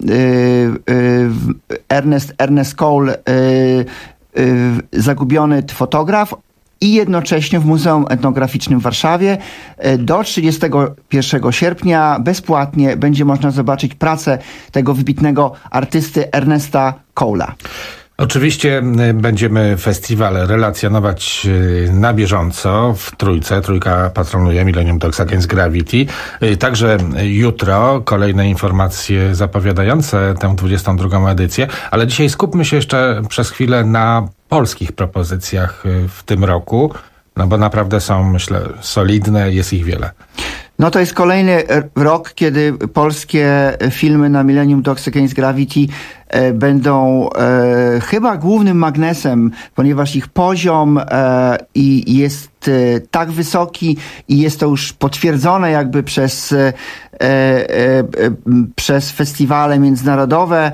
e, Ernest, Ernest Cole, e, e, Zagubiony fotograf, i jednocześnie w Muzeum Etnograficznym w Warszawie do trzydziestego pierwszego sierpnia bezpłatnie będzie można zobaczyć pracę tego wybitnego artysty Ernesta Cole'a. Oczywiście będziemy festiwal relacjonować na bieżąco w Trójce. Trójka patronuje Millennium Dogs Against Gravity. Także jutro kolejne informacje zapowiadające tę dwudziestą drugą edycję, ale dzisiaj skupmy się jeszcze przez chwilę na polskich propozycjach w tym roku, no bo naprawdę są, myślę, solidne, jest ich wiele. No to jest kolejny rok, kiedy polskie filmy na Millennium Dogs Against Gravity e, będą e, chyba głównym magnesem, ponieważ ich poziom e, i jest e, tak wysoki i jest to już potwierdzone jakby przez, e, e, e, przez festiwale międzynarodowe.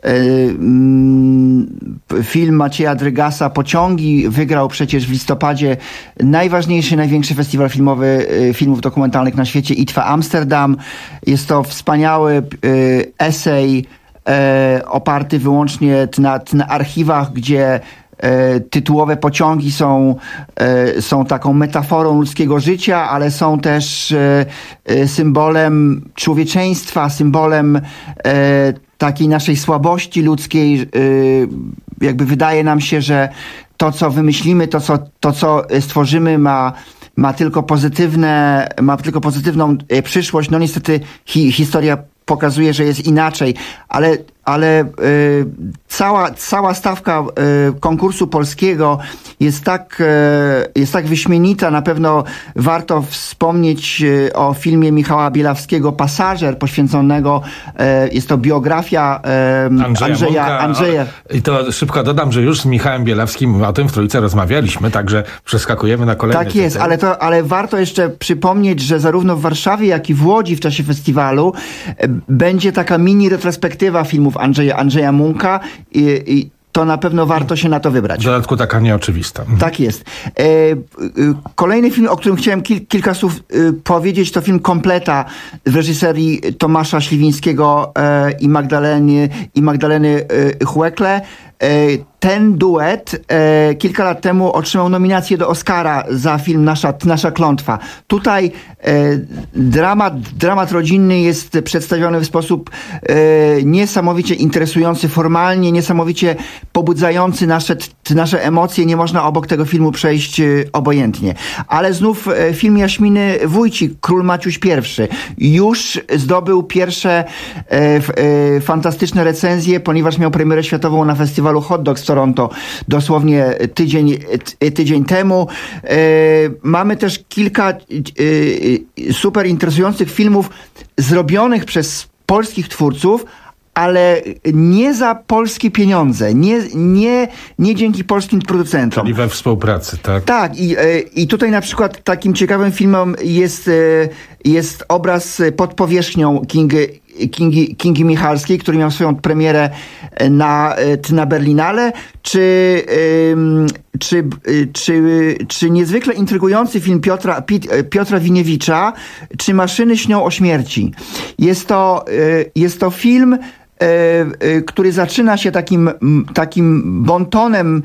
Film Macieja Drygasa Pociągi wygrał przecież w listopadzie najważniejszy, największy festiwal filmowy filmów dokumentalnych na świecie I T F A Amsterdam. Jest to wspaniały esej oparty wyłącznie na, na archiwach, gdzie tytułowe pociągi są, są taką metaforą ludzkiego życia, ale są też symbolem człowieczeństwa, symbolem takiej naszej słabości ludzkiej. Jakby wydaje nam się, że to, co wymyślimy, to, co, to, co stworzymy, ma, ma tylko pozytywne, ma tylko pozytywną przyszłość. No niestety hi, historia pokazuje, że jest inaczej, ale ale y, cała, cała stawka y, konkursu polskiego jest tak, y, jest tak wyśmienita. Na pewno warto wspomnieć y, o filmie Michała Bielawskiego Pasażer, poświęconego, y, jest to biografia y, Andrzeja, Andrzeja, Andrzeja. I to szybko dodam, że już z Michałem Bielawskim o tym w Trójce rozmawialiśmy, także przeskakujemy na kolejny Tak jest, ale, to, ale warto jeszcze przypomnieć, że zarówno w Warszawie, jak i w Łodzi w czasie festiwalu y, będzie taka mini retrospektywa filmów Andrzeja, Andrzeja Munka i, i to na pewno warto się na to wybrać. W dodatku taka nieoczywista. Mhm. Tak jest. E, e, kolejny film, o którym chciałem kil, kilka słów e, powiedzieć, to film Kompleta w reżyserii Tomasza Śliwińskiego e, i Magdaleny, i Magdaleny e, Chłekle. E, ten duet e, kilka lat temu otrzymał nominację do Oscara za film Nasza, Nasza Klątwa. Tutaj e, dramat, dramat rodzinny jest przedstawiony w sposób e, niesamowicie interesujący formalnie, niesamowicie pobudzający nasze, nasze emocje. Nie można obok tego filmu przejść e, obojętnie. Ale znów e, film Jaśminy Wójcik, Król Maciuś I, już zdobył pierwsze e, e, fantastyczne recenzje, ponieważ miał premierę światową na festiwalu Hot Dogs w Toronto dosłownie tydzień, tydzień temu. E, mamy też kilka e, super interesujących filmów zrobionych przez polskich twórców, ale nie za polskie pieniądze, nie, nie, nie dzięki polskim producentom. Czyli we współpracy, tak? Tak, i, i tutaj na przykład takim ciekawym filmem jest, jest obraz Pod powierzchnią Kingi, Kingi, Kingi Michalskiej, który miał swoją premierę na, na Berlinale, czy, czy, czy, czy niezwykle intrygujący film Piotra, Piotra Winiewicza, czy Maszyny śnią o śmierci. Jest to, jest to film, który zaczyna się takim, takim bontonem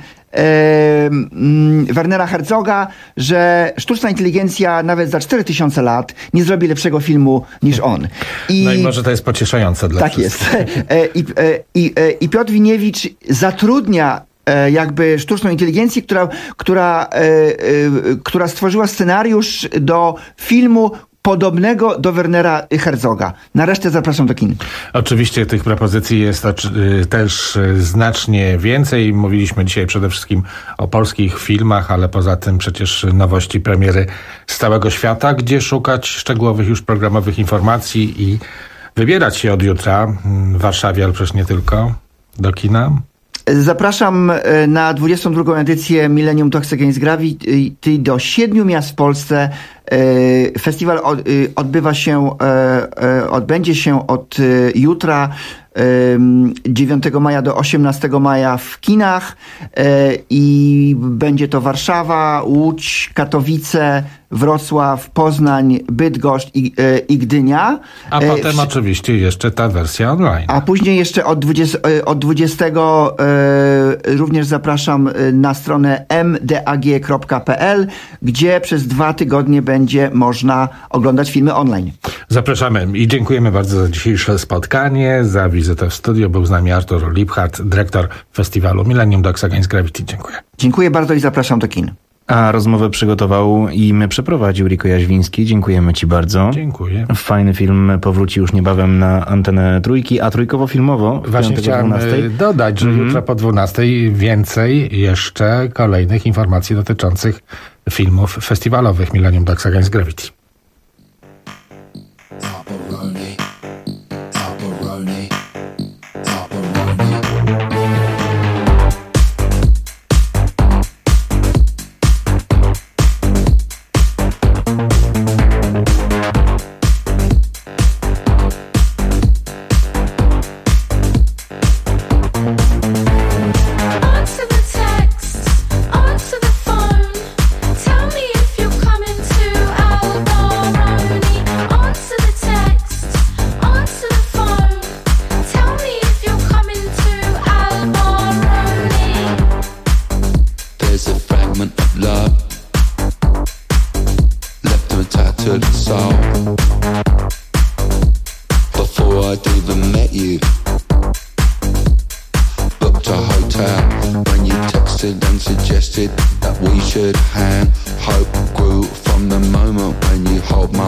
Wernera Herzoga, że sztuczna inteligencja nawet za cztery tysiące lat nie zrobi lepszego filmu niż on. I, no i może to jest pocieszające dla tak wszystkich. Tak jest. I, i, I Piotr Winiewicz zatrudnia jakby sztuczną inteligencję, która, która, która stworzyła scenariusz do filmu podobnego do Wernera Herzoga. Na resztę zapraszam do kin. Oczywiście tych propozycji jest też znacznie więcej. Mówiliśmy dzisiaj przede wszystkim o polskich filmach, ale poza tym przecież nowości, premiery z całego świata, gdzie szukać szczegółowych już programowych informacji i wybierać się od jutra w Warszawie, ale przecież nie tylko, do kina. Zapraszam na dwudziestą drugą edycję Millennium Talks Against Gravity do siedmiu miast w Polsce. Festiwal odbywa się, odbędzie się od jutra dziewiątego maja do osiemnastego maja w kinach i będzie to Warszawa, Łódź, Katowice, Wrocław, Poznań, Bydgoszcz i, i Gdynia. A potem w... oczywiście jeszcze ta wersja online. A później jeszcze od dwudziestego, od dwudziestego również zapraszam na stronę m d a g kropka p l, gdzie przez dwa tygodnie będzie można oglądać filmy online. Zapraszamy i dziękujemy bardzo za dzisiejsze spotkanie, za wizytę w studiu. Był z nami Artur Liebhardt, dyrektor festiwalu Millennium Talks Against Gravity. Dziękuję. Dziękuję bardzo i zapraszam do kin. A rozmowę przygotował i my przeprowadził Riko Jaźwiński. Dziękujemy ci bardzo. Dziękuję. Fajny film powróci już niebawem na antenę Trójki, a trójkowo-filmowo Właśnie chciałem dwunastej dodać, że mm-hmm. jutro po dwunastej więcej jeszcze kolejnych informacji dotyczących filmów festiwalowych Millennium Talks Against Gravity.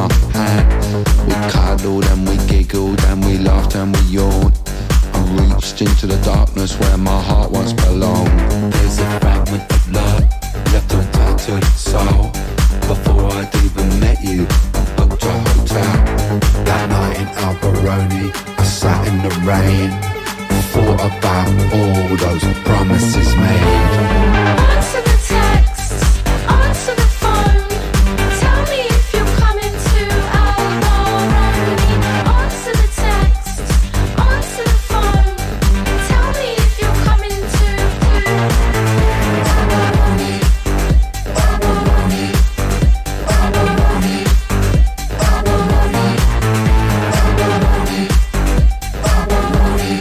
Cuddled and we giggled and we laughed and we yawned. I reached into the darkness where my heart once belonged. There's a fragment of love left untied to the soul. Before I'd even met you, I booked a hotel. That night in Alberoni, I sat in the rain, thought about all those promises made. Answer the text, answer the phone. Tell me if you're coming to Alberoni. Answer the text, answer the phone. Tell me if you're coming to Alberoni. Alberoni. Alberoni. Alberoni. Alberoni. Alberoni.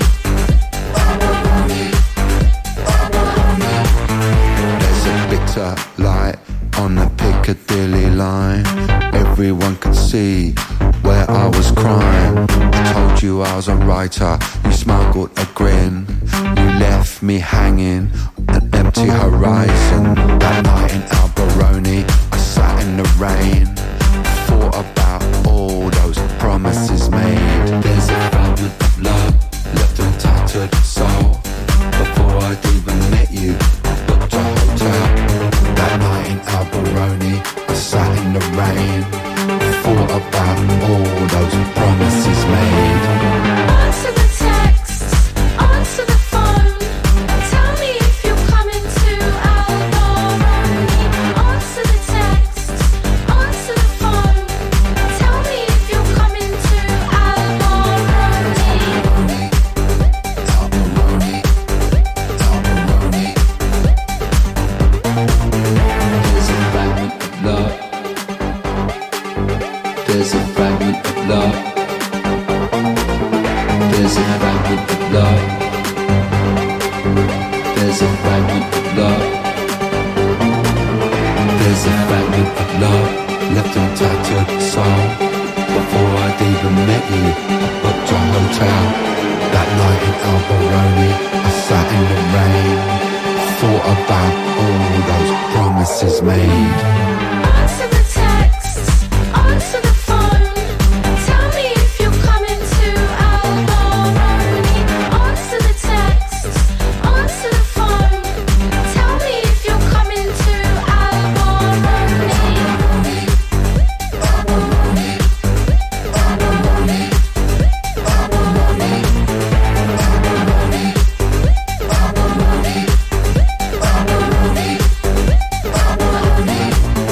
There's a bitter light on the Piccadilly line. Everyone could see where I was crying. I told you I was a writer, you smuggled a grin. You left me hanging, an empty horizon. That night in Alberoni, I sat in the rain, thought about all those promises made. There's a fragment of love left untied to the soul. Before I'd even met you, I booked a hotel. That night in Alberoni, I sat in the rain, thought about all those promises made. Answer the text, answer the phone. Tell me if you're coming to Alberoni. Answer the text, answer the phone. Tell me if you're coming to Alberoni. Alberoni. Alberoni. There's a fragment of love. There's a fragment of love. There's a fragment of love. There's a fragment of love. There's a fragment of love left untied to the soul. Before I'd even met you, I booked a hotel. That night in Alberoni, I sat in the rain, thought about all those promises made. Answer the text, answer the phone. Tell me if you're coming to Alberoni. Answer the text, answer the phone. Tell me if you're coming to Alberoni. Alberoni. Alberoni. Alberoni. Alberoni. Alberoni. Alberoni. Alberoni.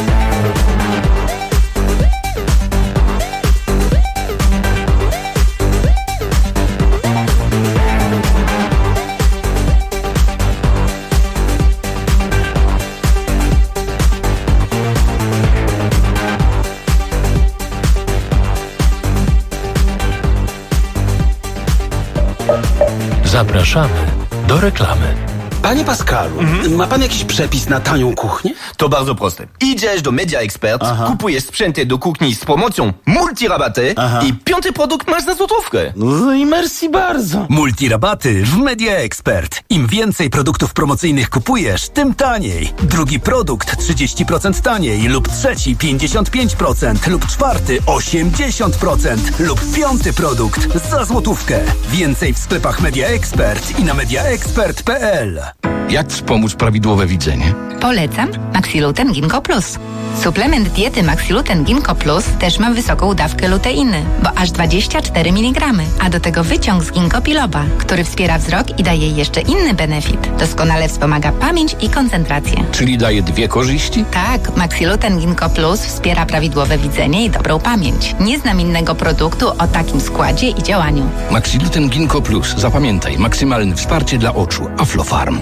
Zapraszamy do reklamy. Panie Pascalu, mhm. ma pan jakiś przepis na tanią kuchnię? To bardzo proste. Idziesz do Media Expert, Aha. kupujesz sprzęty do kuchni z promocją multirabaty Aha. i piąty produkt masz za złotówkę. No i merci bardzo. Multirabaty w Media Expert. Im więcej produktów promocyjnych kupujesz, tym taniej. Drugi produkt trzydzieści procent taniej lub trzeci pięćdziesiąt pięć procent lub czwarty osiemdziesiąt procent lub piąty produkt za złotówkę. Więcej w sklepach Media Expert i na mediaexpert kropka p l. Jak wspomóc prawidłowe widzenie? Polecam Maxiluten Ginkgo Plus. Suplement diety Maxiluten Ginkgo Plus też ma wysoką dawkę luteiny, bo aż dwadzieścia cztery miligramy, a do tego wyciąg z ginkgo biloba, który wspiera wzrok i daje jeszcze inny benefit. Doskonale wspomaga pamięć i koncentrację. Czyli daje dwie korzyści? Tak, Maxiluten Ginkgo Plus wspiera prawidłowe widzenie i dobrą pamięć. Nie znam innego produktu o takim składzie i działaniu. Maxiluten Ginkgo Plus. Zapamiętaj, maksymalne wsparcie dla oczu. Aflofarm.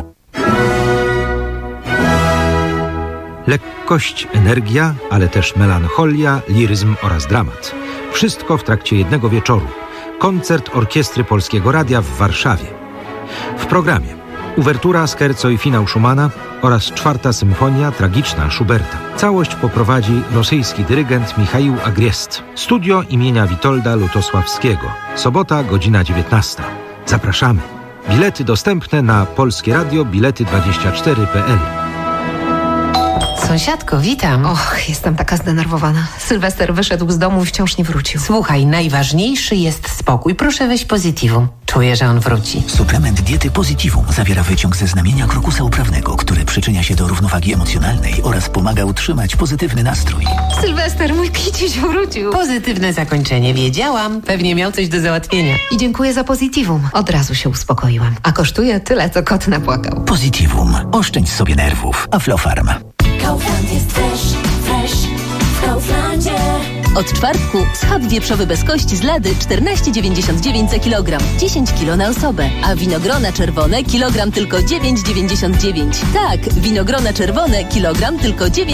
Lekkość, energia, ale też melancholia, liryzm oraz dramat. Wszystko w trakcie jednego wieczoru. Koncert Orkiestry Polskiego Radia w Warszawie. W programie uwertura, scherzo i finał Schumana oraz czwarta symfonia tragiczna Schuberta. Całość poprowadzi rosyjski dyrygent Michaił Agriest. Studio imienia Witolda Lutosławskiego. Sobota, godzina dziewiętnasta. Zapraszamy. Bilety dostępne na Polskie Radio Bilety dwadzieścia cztery kropka p l. Sąsiadko, witam. Och, jestem taka zdenerwowana. Sylwester wyszedł z domu i wciąż nie wrócił. Słuchaj, najważniejszy jest spokój. Proszę weź Positivum. Czuję, że on wróci. Suplement diety Positivum zawiera wyciąg ze znamienia krokusa uprawnego, który przyczynia się do równowagi emocjonalnej oraz pomaga utrzymać pozytywny nastrój. Sylwester, mój kiciuś wrócił. Pozytywne zakończenie. Wiedziałam. Pewnie miał coś do załatwienia. I dziękuję za Positivum. Od razu się uspokoiłam. A kosztuje tyle, co kot napłakał. Positivum. Oszczędź sobie nerwów. Aflofarm. Kaufland jest fresh, fresh w Kauflandzie. Od czwartku schab wieprzowy bez kości z Lady czternaście dziewięćdziesiąt dziewięć za kilogram, dziesięć kilo na osobę, a winogrona czerwone kilogram tylko dziewięć dziewięćdziesiąt dziewięć. Tak, winogrona czerwone kilogram tylko dziewięć